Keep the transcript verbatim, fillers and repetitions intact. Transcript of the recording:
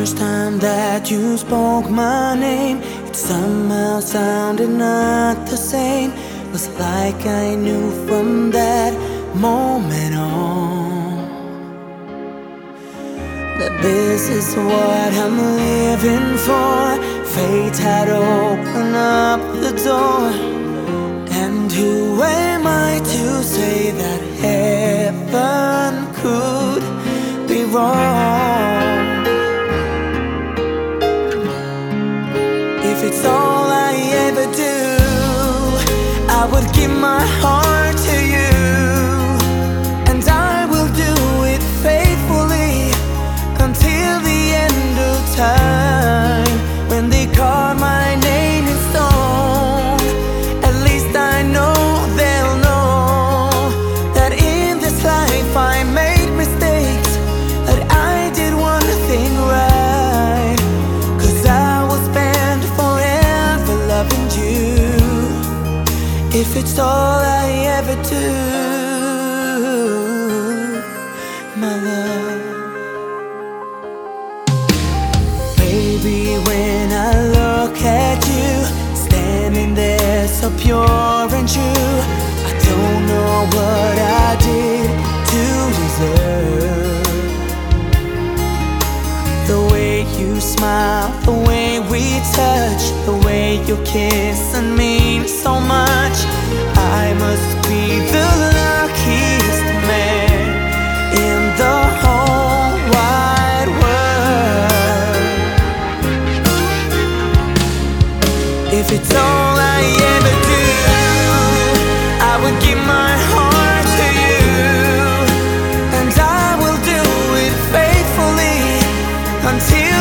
first time that you spoke my name, it somehow sounded not the same. Was like I knew from that moment on that this is what I'm living for. Fate had opened up the door, and who am I to say that heaven could be wrong? If it's all I ever do, I would give my heart to you, and I will do it faithfully until the end of time. When they carve my name in stone, at least I know they'll know that in this life I made mistakes, that I did one thing right. Cause I will spend forever loving you, if it's all I ever do, my love. Baby, when I look at you, standing there so pure and true, I don't know what I did to deserve the way you smile, the way we touch, the way you kiss and mean so much. I must be the luckiest man in the whole wide world. If it's all I ever do, I would give my heart to you, and I will do it faithfully until